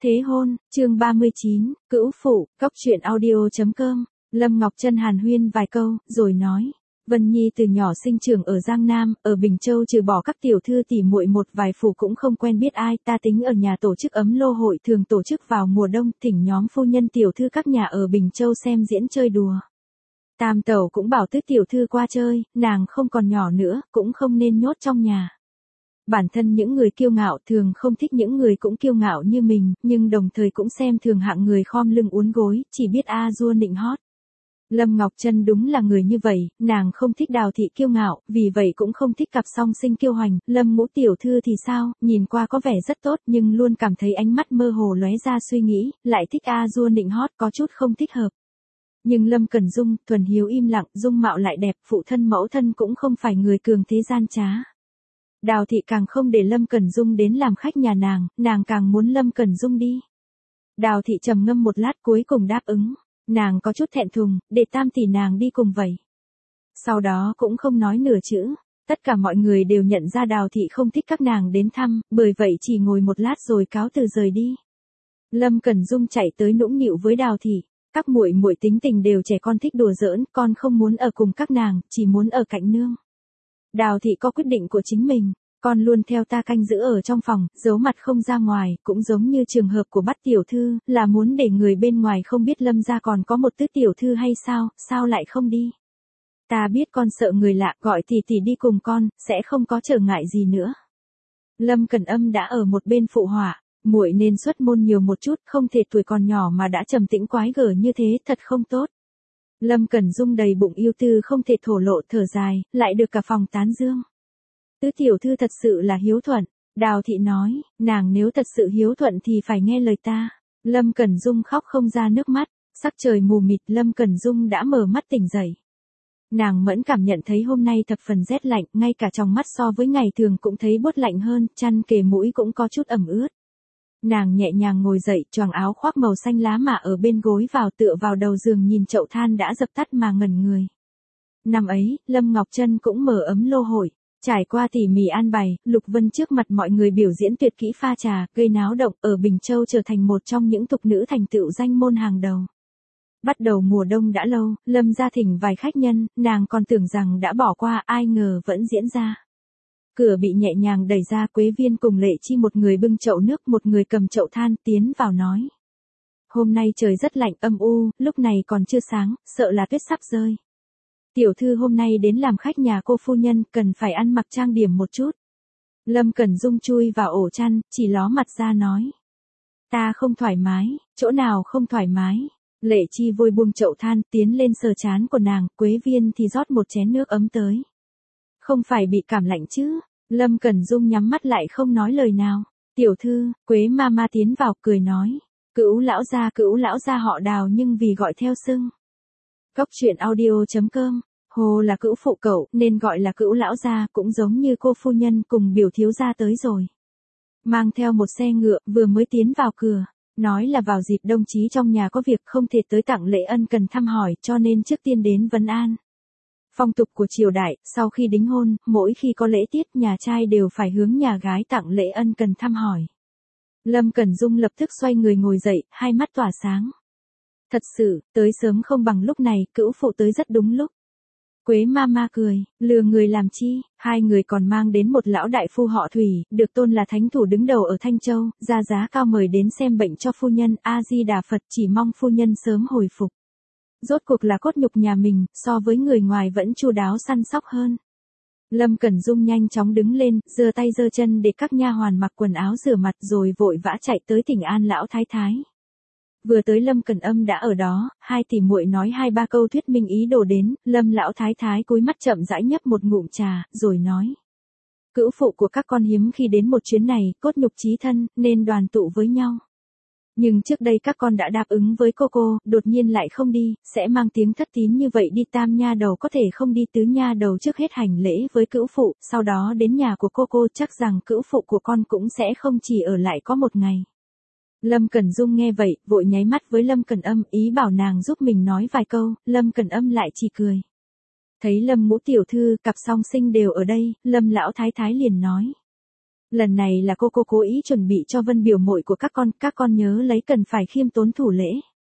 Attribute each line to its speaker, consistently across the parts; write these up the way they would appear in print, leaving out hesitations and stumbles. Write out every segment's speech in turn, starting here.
Speaker 1: Thế hôn, chương 39, cữu phụ, cóc truyện audio.com, Lâm Ngọc Trân hàn huyên vài câu, rồi nói. Vân Nhi từ nhỏ sinh trưởng ở Giang Nam, ở Bình Châu trừ bỏ các tiểu thư tỉ muội một vài phủ cũng không quen biết ai, ta tính ở nhà tổ chức ấm lô hội thường tổ chức vào mùa đông, thỉnh nhóm phu nhân tiểu thư các nhà ở Bình Châu xem diễn chơi đùa. Tam tẩu cũng bảo tứ tiểu thư qua chơi, nàng không còn nhỏ nữa, cũng không nên nhốt trong nhà. Bản thân những người kiêu ngạo thường không thích những người cũng kiêu ngạo như mình, nhưng đồng thời cũng xem thường hạng người khom lưng uốn gối, chỉ biết dua nịnh hót. Lâm Ngọc Trân đúng là người như vậy, nàng không thích Đào thị kiêu ngạo, vì vậy cũng không thích cặp song sinh kiêu hoành. Lâm Ngũ tiểu thư thì sao, nhìn qua có vẻ rất tốt nhưng luôn cảm thấy ánh mắt mơ hồ lóe ra suy nghĩ, lại thích dua nịnh hót, có chút không thích hợp. Nhưng Lâm Cẩn Dung, thuần hiếu im lặng, dung mạo lại đẹp, phụ thân mẫu thân cũng không phải người cường thế gian trá. Đào thị càng không để Lâm Cẩn Dung đến làm khách nhà nàng càng muốn Lâm Cẩn Dung đi. Đào thị trầm ngâm một lát cuối cùng đáp ứng, nàng có chút thẹn thùng, để tam tỷ nàng đi cùng vậy. Sau đó cũng không nói nửa chữ, tất cả mọi người đều nhận ra Đào thị không thích các nàng đến thăm, bởi vậy chỉ ngồi một lát rồi cáo từ rời đi. Lâm Cẩn Dung chạy tới nũng nịu với Đào thị, các muội muội tính tình đều trẻ con thích đùa giỡn, con không muốn ở cùng các nàng, chỉ muốn ở cạnh nương. Đào thị có quyết định của chính mình, con luôn theo ta canh giữ ở trong phòng, giấu mặt không ra ngoài, cũng giống như trường hợp của Bắt tiểu thư, là muốn để người bên ngoài không biết Lâm gia còn có một tứ tiểu thư hay sao lại không đi? Ta biết con sợ người lạ, gọi tỷ tỷ đi cùng con, sẽ không có trở ngại gì nữa. Lâm Cẩn Âm đã ở một bên phụ họa, muội nên xuất môn nhiều một chút, không thể tuổi còn nhỏ mà đã trầm tĩnh quái gở như thế, thật không tốt. Lâm Cẩn Dung đầy bụng yêu tư không thể thổ lộ, thở dài, lại được cả phòng tán dương. Tứ tiểu thư thật sự là hiếu thuận, Đào thị nói, nàng nếu thật sự hiếu thuận thì phải nghe lời ta. Lâm Cẩn Dung khóc không ra nước mắt, sắc trời mù mịt, Lâm Cẩn Dung đã mở mắt tỉnh dậy. Nàng mẫn cảm nhận thấy hôm nay thập phần rét lạnh, ngay cả trong mắt so với ngày thường cũng thấy bớt lạnh hơn, chăn kề mũi cũng có chút ẩm ướt. Nàng nhẹ nhàng ngồi dậy, choàng áo khoác màu xanh lá mà ở bên gối vào, tựa vào đầu giường nhìn chậu than đã dập tắt mà ngẩn người. Năm ấy, Lâm Ngọc Trân cũng mở ấm lô hội, trải qua tỉ mỉ an bày, Lục Vân trước mặt mọi người biểu diễn tuyệt kỹ pha trà, gây náo động, ở Bình Châu trở thành một trong những tục nữ thành tựu danh môn hàng đầu. Bắt đầu mùa đông đã lâu, Lâm gia thỉnh vài khách nhân, nàng còn tưởng rằng đã bỏ qua, ai ngờ vẫn diễn ra. Cửa bị nhẹ nhàng đẩy ra, Quế Viên cùng Lệ Chi một người bưng chậu nước, một người cầm chậu than, tiến vào nói. Hôm nay trời rất lạnh âm u, lúc này còn chưa sáng, sợ là tuyết sắp rơi. Tiểu thư hôm nay đến làm khách nhà cô phu nhân, cần phải ăn mặc trang điểm một chút. Lâm Cẩn Dung chui vào ổ chăn, chỉ ló mặt ra nói. Ta không thoải mái, chỗ nào không thoải mái. Lệ Chi vội buông chậu than, tiến lên sờ trán của nàng, Quế Viên thì rót một chén nước ấm tới. Không phải bị cảm lạnh chứ? Lâm Cẩn Dung nhắm mắt lại không nói lời nào. Tiểu thư, Quế Mama tiến vào cười nói. Cữu lão gia họ Đào nhưng vì gọi theo xưng. Cóc truyện audio.com, Hồ là cữu phụ cậu nên gọi là cữu lão gia, cũng giống như cô phu nhân cùng biểu thiếu gia tới rồi. Mang theo một xe ngựa, vừa mới tiến vào cửa. Nói là vào dịp đồng chí trong nhà có việc không thể tới tặng lễ ân cần thăm hỏi, cho nên trước tiên đến vấn an. Phong tục của triều đại, sau khi đính hôn, mỗi khi có lễ tiết nhà trai đều phải hướng nhà gái tặng lễ ân cần thăm hỏi. Lâm Cẩn Dung lập tức xoay người ngồi dậy, hai mắt tỏa sáng. Thật sự, tới sớm không bằng lúc này, cữu phụ tới rất đúng lúc. Quế Mama cười, lừa người làm chi, hai người còn mang đến một lão đại phu họ Thủy, được tôn là thánh thủ đứng đầu ở Thanh Châu, ra giá cao mời đến xem bệnh cho phu nhân, A-di-đà Phật, chỉ mong phu nhân sớm hồi phục. Rốt cuộc là cốt nhục nhà mình, so với người ngoài vẫn chu đáo săn sóc hơn. Lâm Cẩn Dung nhanh chóng đứng lên, giơ tay giơ chân để các nha hoàn mặc quần áo rửa mặt rồi vội vã chạy tới thỉnh an lão thái thái. Vừa tới Lâm Cẩn Âm đã ở đó, hai tỷ muội nói hai ba câu thuyết minh ý đồ đến, Lâm lão thái thái cúi mắt chậm rãi nhấp một ngụm trà, rồi nói. Cữu phụ của các con hiếm khi đến một chuyến này, cốt nhục chí thân, nên đoàn tụ với nhau. Nhưng trước đây các con đã đáp ứng với cô, đột nhiên lại không đi, sẽ mang tiếng thất tín như vậy đi, tam nha đầu có thể không đi, tứ nha đầu trước hết hành lễ với cữu phụ, sau đó đến nhà của cô, chắc rằng cữu phụ của con cũng sẽ không chỉ ở lại có một ngày. Lâm Cẩn Dung nghe vậy, vội nháy mắt với Lâm Cẩn Âm, ý bảo nàng giúp mình nói vài câu, Lâm Cẩn Âm lại chỉ cười. Thấy Lâm Ngũ tiểu thư, cặp song sinh đều ở đây, Lâm lão thái thái liền nói. Lần này là cô cố ý chuẩn bị cho Vân biểu muội của các con nhớ lấy cần phải khiêm tốn thủ lễ.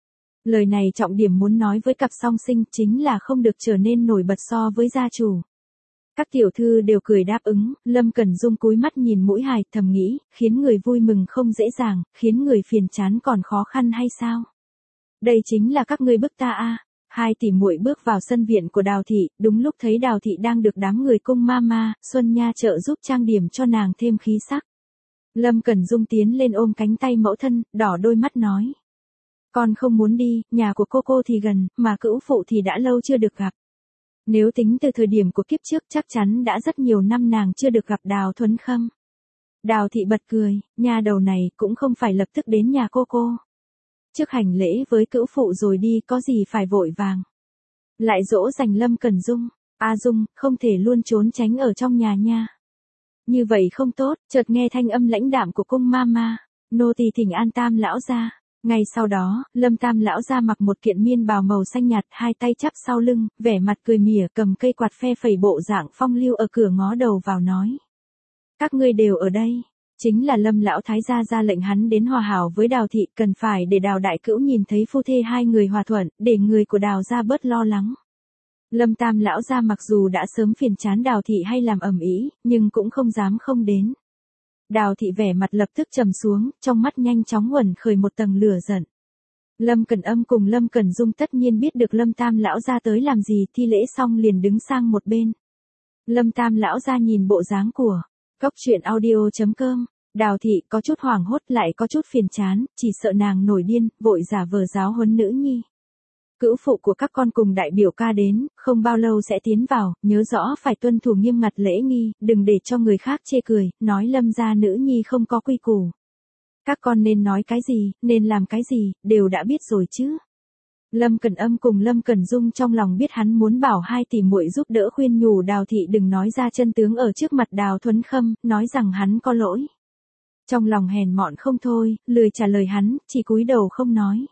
Speaker 1: Lời này trọng điểm muốn nói với cặp song sinh chính là không được trở nên nổi bật so với gia chủ. Các tiểu thư đều cười đáp ứng, Lâm Cẩn Dung cúi mắt nhìn mũi hài thầm nghĩ, khiến người vui mừng không dễ dàng, khiến người phiền chán còn khó khăn hay sao? Đây chính là các ngươi bức ta a. Hai tỷ muội bước vào sân viện của Đào thị, đúng lúc thấy Đào thị đang được đám người cung mama, Xuân Nha trợ giúp trang điểm cho nàng thêm khí sắc. Lâm Cẩn Dung tiến lên ôm cánh tay mẫu thân, đỏ đôi mắt nói. Con không muốn đi, nhà của cô thì gần, mà cữu phụ thì đã lâu chưa được gặp. Nếu tính từ thời điểm của kiếp trước chắc chắn đã rất nhiều năm nàng chưa được gặp Đào Thuấn Khâm. Đào thị bật cười, nhà đầu này cũng không phải lập tức đến nhà cô. Trước hành lễ với cữu phụ rồi đi có gì phải vội vàng. Lại dỗ dành Lâm Cẩn Dung, Dung, không thể luôn trốn tránh ở trong nhà nha. Như vậy không tốt, chợt nghe thanh âm lãnh đạm của cung mama, nô tỳ thỉnh an Tam lão gia. Ngay sau đó, Lâm Tam lão gia mặc một kiện miên bào màu xanh nhạt, hai tay chắp sau lưng, vẻ mặt cười mỉa cầm cây quạt phe phẩy bộ dạng phong lưu ở cửa ngó đầu vào nói. Các ngươi đều ở đây. Chính là Lâm lão thái gia ra lệnh hắn đến hòa hảo với Đào thị, cần phải để Đào đại cữu nhìn thấy phu thê hai người hòa thuận, để người của Đào gia bớt lo lắng. Lâm Tam lão gia mặc dù đã sớm phiền chán Đào thị hay làm ầm ĩ, nhưng cũng không dám không đến. Đào thị vẻ mặt lập tức trầm xuống, trong mắt nhanh chóng uẩn khởi một tầng lửa giận. Lâm Cẩn Âm cùng Lâm Cẩn Dung tất nhiên biết được Lâm Tam lão gia tới làm gì, thi lễ xong liền đứng sang một bên. Lâm Tam lão gia nhìn bộ dáng của Goctruyện.audio.com, Đào thị có chút hoảng hốt lại có chút phiền chán, chỉ sợ nàng nổi điên, vội giả vờ giáo huấn nữ nhi. Cữu phụ của các con cùng đại biểu ca đến, không bao lâu sẽ tiến vào, nhớ rõ phải tuân thủ nghiêm ngặt lễ nghi, đừng để cho người khác chê cười, nói Lâm gia nữ nhi không có quy củ. Các con nên nói cái gì, nên làm cái gì, đều đã biết rồi chứ. Lâm Cẩn Âm cùng Lâm Cẩn Dung trong lòng biết hắn muốn bảo hai tỷ muội giúp đỡ khuyên nhủ Đào thị đừng nói ra chân tướng ở trước mặt Đào Thuấn Khâm, nói rằng hắn có lỗi. Trong lòng hèn mọn không thôi, lười trả lời hắn, chỉ cúi đầu không nói.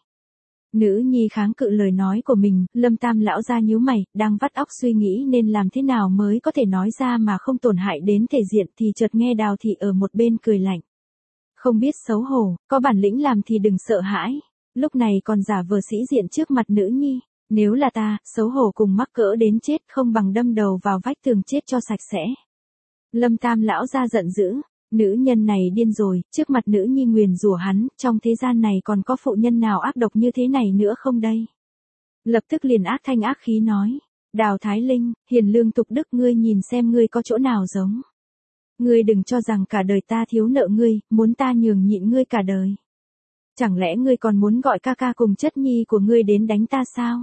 Speaker 1: Nữ nhi kháng cự lời nói của mình, Lâm Tam lão gia nhíu mày, đang vắt óc suy nghĩ nên làm thế nào mới có thể nói ra mà không tổn hại đến thể diện thì chợt nghe Đào thị ở một bên cười lạnh. Không biết xấu hổ, có bản lĩnh làm thì đừng sợ hãi. Lúc này còn giả vờ sĩ diện trước mặt nữ nhi, nếu là ta, xấu hổ cùng mắc cỡ đến chết không bằng đâm đầu vào vách tường chết cho sạch sẽ. Lâm Tam lão gia giận dữ, nữ nhân này điên rồi, trước mặt nữ nhi nguyền rủa hắn, trong thế gian này còn có phụ nhân nào ác độc như thế này nữa không đây? Lập tức liền ác thanh ác khí nói, Đào Thái Linh, hiền lương tục đức ngươi nhìn xem ngươi có chỗ nào giống. Ngươi đừng cho rằng cả đời ta thiếu nợ ngươi, muốn ta nhường nhịn ngươi cả đời. Chẳng lẽ ngươi còn muốn gọi ca ca cùng chất nhi của ngươi đến đánh ta sao?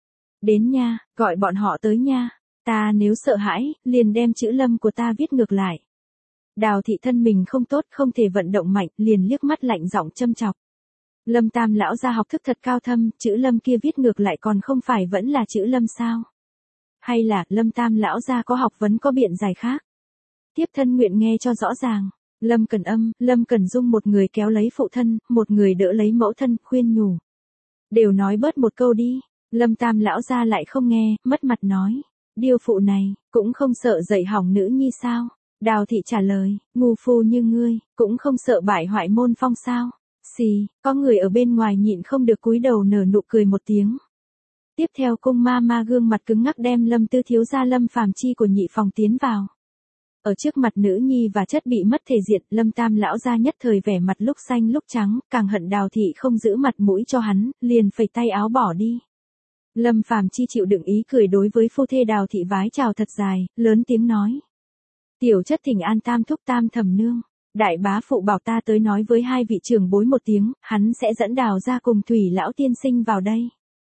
Speaker 1: Đến nha, gọi bọn họ tới nha, ta nếu sợ hãi, liền đem chữ Lâm của ta viết ngược lại. Đào thị thân mình không tốt không thể vận động mạnh, liền liếc mắt lạnh giọng châm chọc. Lâm Tam lão gia học thức thật cao thâm, chữ Lâm kia viết ngược lại còn không phải vẫn là chữ Lâm sao? Hay là Lâm Tam lão gia có học vấn có biện giải khác? Tiếp thân nguyện nghe cho rõ ràng. Lâm Cẩn Âm, Lâm Cẩn Dung một người kéo lấy phụ thân, một người đỡ lấy mẫu thân, khuyên nhủ. Đều nói bớt một câu đi. Lâm Tam lão gia lại không nghe, mất mặt nói. Điêu phụ này, cũng không sợ dạy hỏng nữ nhi sao? Đào thị trả lời, ngu phu như ngươi, cũng không sợ bại hoại môn phong sao? Xì, có người ở bên ngoài nhịn không được cúi đầu nở nụ cười một tiếng. Tiếp theo cung ma gương mặt cứng ngắc đem Lâm Tư thiếu gia Lâm Phàm Chi của nhị phòng tiến vào. Ở trước mặt nữ nhi và chất bị mất thể diện, Lâm Tam lão gia nhất thời vẻ mặt lúc xanh lúc trắng, càng hận Đào thị không giữ mặt mũi cho hắn, liền phẩy tay áo bỏ đi. Lâm Phàm Chi chịu đựng ý cười đối với phu thê Đào thị vái chào thật dài, lớn tiếng nói. Tiểu chất thỉnh an Tam thúc Tam thẩm nương, đại bá phụ bảo ta tới nói với hai vị trưởng bối một tiếng, hắn sẽ dẫn Đào ra cùng Thủy lão tiên sinh vào đây.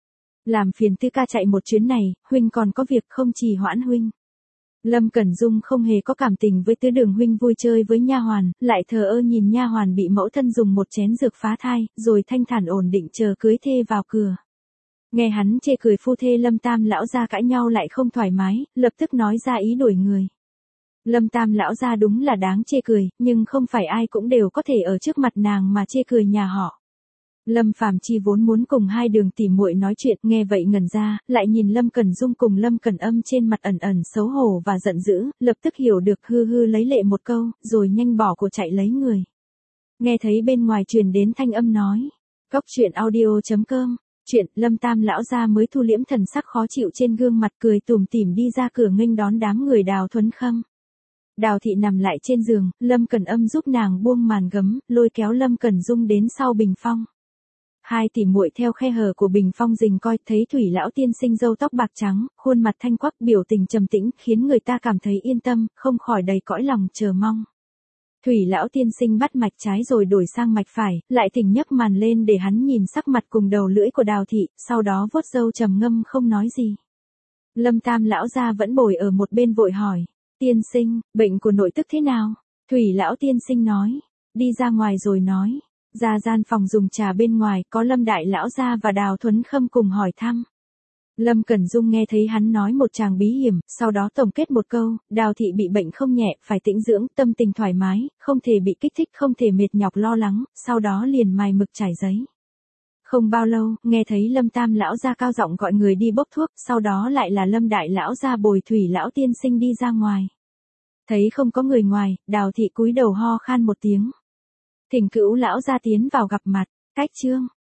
Speaker 1: Làm phiền Tư ca chạy một chuyến này, huynh còn có việc không trì hoãn huynh. Lâm Cẩn Dung không hề có cảm tình với Tứ Đường huynh vui chơi với nha hoàn, lại thờ ơ nhìn nha hoàn bị mẫu thân dùng một chén dược phá thai, rồi thanh thản ổn định chờ cưới thê vào cửa. Nghe hắn chê cười phu thê Lâm Tam lão gia cãi nhau lại không thoải mái, lập tức nói ra ý đuổi người. Lâm Tam lão gia đúng là đáng chê cười, nhưng không phải ai cũng đều có thể ở trước mặt nàng mà chê cười nhà họ. Lâm Phàm Chi vốn muốn cùng hai đường tỉ muội nói chuyện, nghe vậy ngẩn ra, lại nhìn Lâm Cẩn Dung cùng Lâm Cẩn Âm trên mặt ẩn ẩn xấu hổ và giận dữ, lập tức hiểu được, hư hư lấy lệ một câu, rồi nhanh bỏ của chạy lấy người. Nghe thấy bên ngoài truyền đến thanh âm nói, Cóc truyện audio.com, chuyện Lâm Tam lão gia mới thu liễm thần sắc khó chịu trên gương mặt, cười tủm tỉm đi ra cửa nghênh đón đám người Đào Thuấn Khâm. Đào Thị nằm lại trên giường, Lâm Cẩn Âm giúp nàng buông màn gấm, lôi kéo Lâm Cẩn Dung đến sau bình phong. Hai tỉ muội theo khe hở của bình phong rình coi, thấy Thủy lão tiên sinh râu tóc bạc trắng, khuôn mặt thanh quắc, biểu tình trầm tĩnh, khiến người ta cảm thấy yên tâm, không khỏi đầy cõi lòng chờ mong. Thủy lão tiên sinh bắt mạch trái rồi đổi sang mạch phải, lại thỉnh nhấc màn lên để hắn nhìn sắc mặt cùng đầu lưỡi của Đào Thị, sau đó vuốt râu trầm ngâm không nói gì. Lâm Tam lão gia vẫn bồi ở một bên vội hỏi, tiên sinh, bệnh của nội tức thế nào? Thủy lão tiên sinh nói, đi ra ngoài rồi nói. Ra gian phòng dùng trà bên ngoài, có Lâm đại lão gia và Đào Thuấn Khâm cùng hỏi thăm. Lâm Cẩn Dung nghe thấy hắn nói một tràng bí hiểm, sau đó tổng kết một câu, Đào Thị bị bệnh không nhẹ, phải tĩnh dưỡng, tâm tình thoải mái, không thể bị kích thích, không thể mệt nhọc lo lắng, sau đó liền mài mực trải giấy. Không bao lâu, nghe thấy Lâm Tam lão gia cao giọng gọi người đi bốc thuốc, sau đó lại là Lâm đại lão gia bồi Thủy lão tiên sinh đi ra ngoài. Thấy không có người ngoài, Đào Thị cúi đầu ho khan một tiếng. Thỉnh Cữu lão gia tiến vào gặp mặt, cách chương.